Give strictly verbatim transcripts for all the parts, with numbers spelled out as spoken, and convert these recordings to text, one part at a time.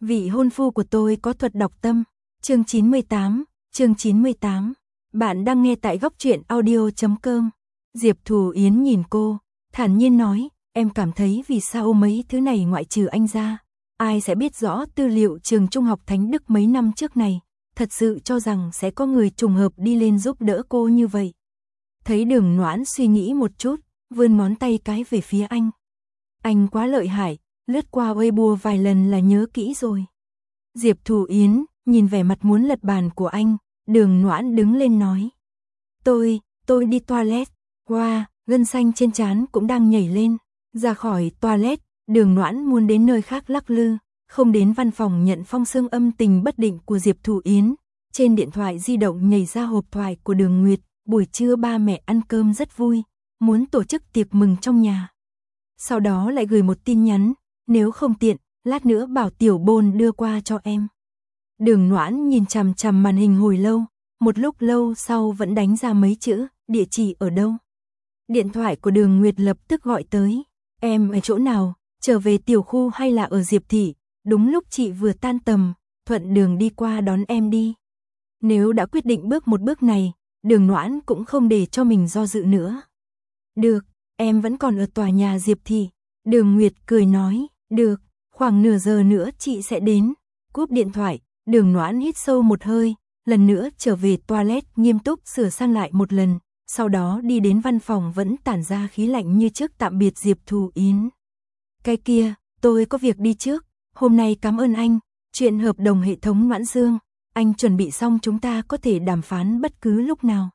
Vị hôn phu của tôi có thuật đọc tâm. Chương chín mươi tám, chương chín mươi tám. Bạn đang nghe tại góc truyện audio chấm com. Diệp Thù Yến nhìn cô, thản nhiên nói, em cảm thấy vì sao mấy thứ này ngoại trừ anh ra, ai sẽ biết rõ tư liệu trường trung học Thánh Đức mấy năm trước này, thật sự cho rằng sẽ có người trùng hợp đi lên giúp đỡ cô như vậy. Thấy Đường Noãn suy nghĩ một chút, vươn ngón tay cái về phía anh. Anh quá lợi hại, lướt qua Weibo vài lần là nhớ kỹ rồi. Diệp Thù Yến nhìn vẻ mặt muốn lật bàn của anh, Đường Noãn đứng lên nói. Tôi, tôi đi toilet. Wow, gân xanh trên trán cũng đang nhảy lên. Ra khỏi toilet, Đường Noãn muốn đến nơi khác lắc lư, không đến văn phòng nhận phong sương âm tình bất định của Diệp Thù Yến. Trên điện thoại di động nhảy ra hộp thoại của Đường Nguyệt, buổi trưa ba mẹ ăn cơm rất vui, muốn tổ chức tiệc mừng trong nhà. Sau đó lại gửi một tin nhắn, nếu không tiện, lát nữa bảo Tiểu Bôn đưa qua cho em. Đường Noãn nhìn chằm chằm màn hình hồi lâu, một lúc lâu sau vẫn đánh ra mấy chữ, địa chỉ ở đâu. Điện thoại của Đường Nguyệt lập tức gọi tới, em ở chỗ nào, trở về tiểu khu hay là ở Diệp Thị, đúng lúc chị vừa tan tầm, thuận đường đi qua đón em đi. Nếu đã quyết định bước một bước này, Đường Noãn cũng không để cho mình do dự nữa. Được, em vẫn còn ở tòa nhà Diệp Thị. Đường Nguyệt cười nói, được, khoảng nửa giờ nữa chị sẽ đến. Cúp điện thoại, Đường Noãn hít sâu một hơi, lần nữa trở về toilet nghiêm túc sửa sang lại một lần, sau đó đi đến văn phòng vẫn tản ra khí lạnh như trước tạm biệt Diệp Thù Yến. Cái kia, tôi có việc đi trước, hôm nay cảm ơn anh, chuyện hợp đồng hệ thống Noãn Dương, anh chuẩn bị xong chúng ta có thể đàm phán bất cứ lúc nào.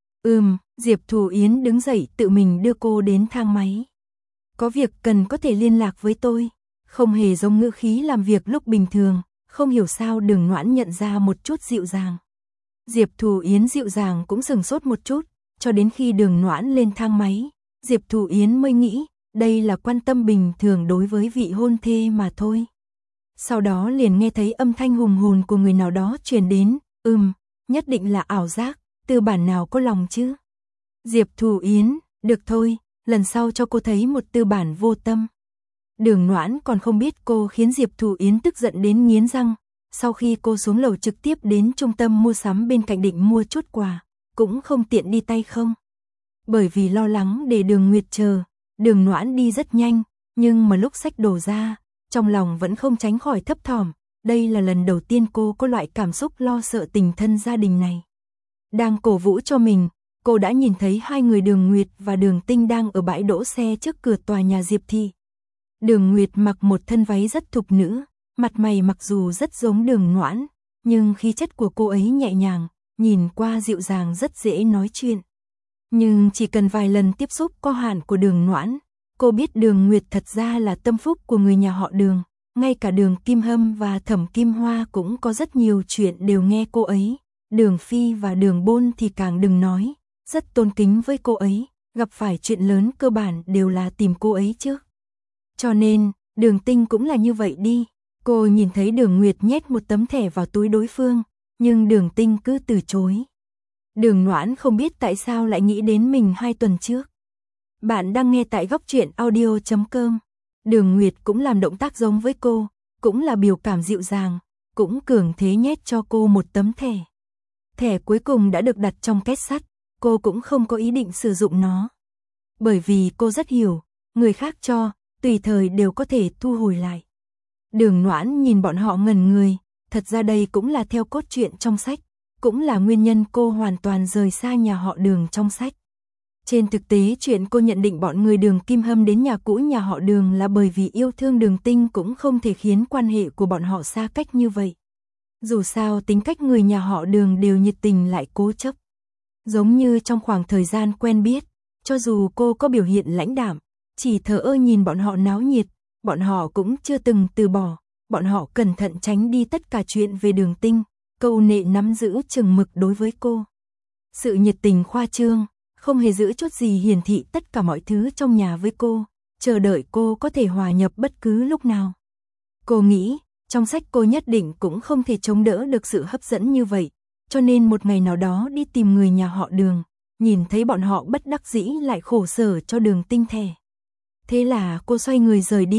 Ừm, Diệp Thù Yến đứng dậy tự mình đưa cô đến thang máy. Có việc cần có thể liên lạc với tôi, không hề giống ngữ khí làm việc lúc bình thường, không hiểu sao Đường Noãn nhận ra một chút dịu dàng. Diệp Thù Yến dịu dàng cũng sừng sốt một chút, cho đến khi Đường Noãn lên thang máy, Diệp Thù Yến mới nghĩ, đây là quan tâm bình thường đối với vị hôn thê mà thôi. Sau đó liền nghe thấy âm thanh hùng hồn của người nào đó truyền đến, ừm, nhất định là ảo giác, tư bản nào có lòng chứ. Diệp Thù Yến, được thôi, lần sau cho cô thấy một tư bản vô tâm. Đường Noãn còn không biết cô khiến Diệp Thù Yến tức giận đến nghiến răng, sau khi cô xuống lầu trực tiếp đến trung tâm mua sắm bên cạnh định mua chút quà, cũng không tiện đi tay không. Bởi vì lo lắng để Đường Nguyệt chờ, Đường Noãn đi rất nhanh, nhưng mà lúc xách đồ ra, trong lòng vẫn không tránh khỏi thấp thỏm, đây là lần đầu tiên cô có loại cảm xúc lo sợ tình thân gia đình này. Đang cổ vũ cho mình, cô đã nhìn thấy hai người Đường Nguyệt và Đường Tinh đang ở bãi đỗ xe trước cửa tòa nhà Diệp Thị. Đường Nguyệt mặc một thân váy rất thục nữ, mặt mày mặc dù rất giống Đường Noãn, nhưng khí chất của cô ấy nhẹ nhàng, nhìn qua dịu dàng rất dễ nói chuyện. Nhưng chỉ cần vài lần tiếp xúc có hạn của Đường Noãn, cô biết Đường Nguyệt thật ra là tâm phúc của người nhà họ Đường, ngay cả Đường Kim Hâm và Thẩm Kim Hoa cũng có rất nhiều chuyện đều nghe cô ấy, Đường Phi và Đường Bôn thì càng đừng nói, rất tôn kính với cô ấy, gặp phải chuyện lớn cơ bản đều là tìm cô ấy trước. Cho nên, Đường Tinh cũng là như vậy đi, cô nhìn thấy Đường Nguyệt nhét một tấm thẻ vào túi đối phương, nhưng Đường Tinh cứ từ chối. Đường Noãn không biết tại sao lại nghĩ đến mình hai tuần trước. Bạn đang nghe tại góc truyện audio chấm com. Đường Nguyệt cũng làm động tác giống với cô, cũng là biểu cảm dịu dàng, cũng cường thế nhét cho cô một tấm thẻ. Thẻ cuối cùng đã được đặt trong két sắt, cô cũng không có ý định sử dụng nó. Bởi vì cô rất hiểu, người khác cho, tùy thời đều có thể thu hồi lại. Đường Noãn nhìn bọn họ ngẩn người, thật ra đây cũng là theo cốt truyện trong sách, cũng là nguyên nhân cô hoàn toàn rời xa nhà họ Đường trong sách. Trên thực tế chuyện cô nhận định bọn người Đường Kim Hâm đến nhà cũ nhà họ Đường là bởi vì yêu thương Đường Tinh cũng không thể khiến quan hệ của bọn họ xa cách như vậy. Dù sao tính cách người nhà họ Đường đều nhiệt tình lại cố chấp. Giống như trong khoảng thời gian quen biết, cho dù cô có biểu hiện lãnh đạm, chỉ thờ ơ nhìn bọn họ náo nhiệt, bọn họ cũng chưa từng từ bỏ, bọn họ cẩn thận tránh đi tất cả chuyện về Đường Tinh, câu nệ nắm giữ chừng mực đối với cô. Sự nhiệt tình khoa trương, không hề giữ chút gì hiển thị tất cả mọi thứ trong nhà với cô, chờ đợi cô có thể hòa nhập bất cứ lúc nào. Cô nghĩ, trong sách cô nhất định cũng không thể chống đỡ được sự hấp dẫn như vậy, cho nên một ngày nào đó đi tìm người nhà họ Đường, nhìn thấy bọn họ bất đắc dĩ lại khổ sở cho Đường Tinh thẻ. Thế là cô xoay người rời đi,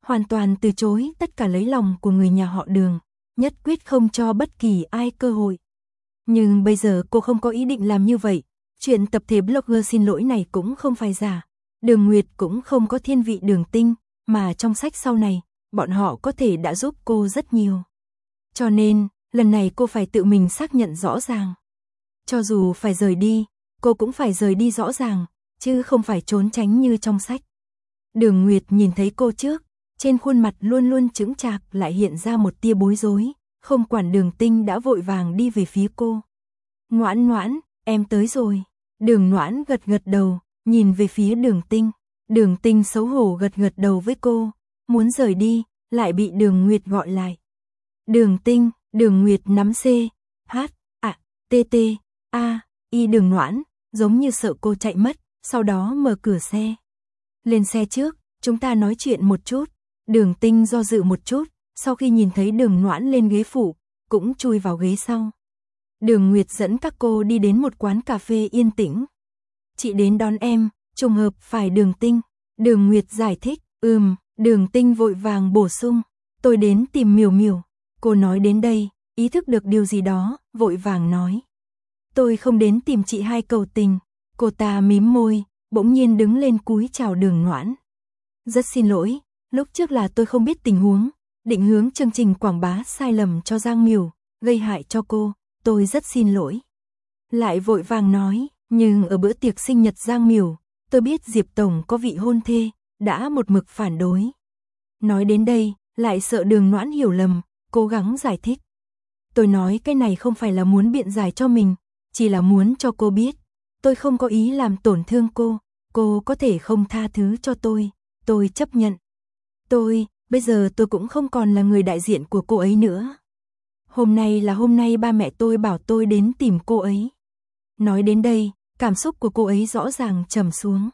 hoàn toàn từ chối tất cả lấy lòng của người nhà họ Đường, nhất quyết không cho bất kỳ ai cơ hội. Nhưng bây giờ cô không có ý định làm như vậy, chuyện tập thể blogger xin lỗi này cũng không phải giả. Đường Nguyệt cũng không có thiên vị Đường Tinh, mà trong sách sau này, bọn họ có thể đã giúp cô rất nhiều. Cho nên, lần này cô phải tự mình xác nhận rõ ràng. Cho dù phải rời đi, cô cũng phải rời đi rõ ràng, chứ không phải trốn tránh như trong sách. Đường Nguyệt nhìn thấy cô trước, trên khuôn mặt luôn luôn chững chạc lại hiện ra một tia bối rối, không quản Đường Tinh đã vội vàng đi về phía cô. Ngoãn ngoãn, em tới rồi. Đường Ngoãn gật gật đầu, nhìn về phía Đường Tinh. Đường Tinh xấu hổ gật gật đầu với cô, muốn rời đi, lại bị Đường Nguyệt gọi lại. Đường Tinh, Đường Nguyệt nắm C, H, A, T T, A, Y Đường Ngoãn, giống như sợ cô chạy mất, sau đó mở cửa xe. Lên xe trước, chúng ta nói chuyện một chút. Đường Tinh do dự một chút, sau khi nhìn thấy Đường Ngoãn lên ghế phụ, cũng chui vào ghế sau. Đường Nguyệt dẫn các cô đi đến một quán cà phê yên tĩnh. Chị đến đón em, trùng hợp phải Đường Tinh. Đường Nguyệt giải thích, ừm, Đường Tinh vội vàng bổ sung, tôi đến tìm Miểu Miểu. Cô nói đến đây, ý thức được điều gì đó, vội vàng nói. Tôi không đến tìm chị hai cầu tình. Cô ta mím môi, bỗng nhiên đứng lên cúi chào Đường Ngoãn. Rất xin lỗi, lúc trước là tôi không biết tình huống, định hướng chương trình quảng bá sai lầm cho Giang Miểu, gây hại cho cô, tôi rất xin lỗi. Lại vội vàng nói, nhưng ở bữa tiệc sinh nhật Giang Miểu, tôi biết Diệp Tổng có vị hôn thê, đã một mực phản đối. Nói đến đây, lại sợ Đường Ngoãn hiểu lầm, cố gắng giải thích. Tôi nói cái này không phải là muốn biện giải cho mình, chỉ là muốn cho cô biết, tôi không có ý làm tổn thương cô, cô có thể không tha thứ cho tôi, tôi chấp nhận. Tôi, bây giờ tôi cũng không còn là người đại diện của cô ấy nữa. Hôm nay là hôm nay ba mẹ tôi bảo tôi đến tìm cô ấy. Nói đến đây, cảm xúc của cô ấy rõ ràng trầm xuống.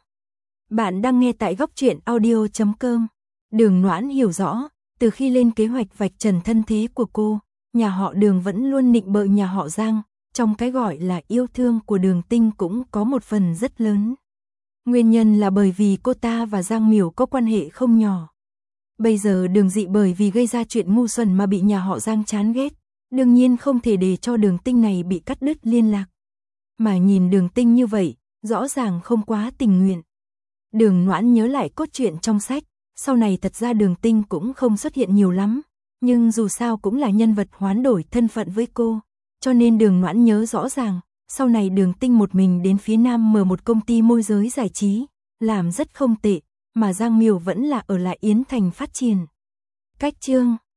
Bạn đang nghe tại góc truyện audio chấm com. Đường Ngoãn hiểu rõ, từ khi lên kế hoạch vạch trần thân thế của cô, nhà họ Đường vẫn luôn nịnh bợ nhà họ Giang, trong cái gọi là yêu thương của Đường Tinh cũng có một phần rất lớn. Nguyên nhân là bởi vì cô ta và Giang Miểu có quan hệ không nhỏ. Bây giờ Đường Dị bởi vì gây ra chuyện ngu xuẩn mà bị nhà họ Giang chán ghét, đương nhiên không thể để cho Đường Tinh này bị cắt đứt liên lạc. Mà nhìn Đường Tinh như vậy, rõ ràng không quá tình nguyện. Đường Ngoãn nhớ lại cốt truyện trong sách, sau này thật ra Đường Tinh cũng không xuất hiện nhiều lắm, nhưng dù sao cũng là nhân vật hoán đổi thân phận với cô, cho nên Đường Ngoãn nhớ rõ ràng, sau này Đường Tinh một mình đến phía Nam mở một công ty môi giới giải trí, làm rất không tệ, mà Giang Miểu vẫn là ở lại Yến Thành phát triển. Cách chương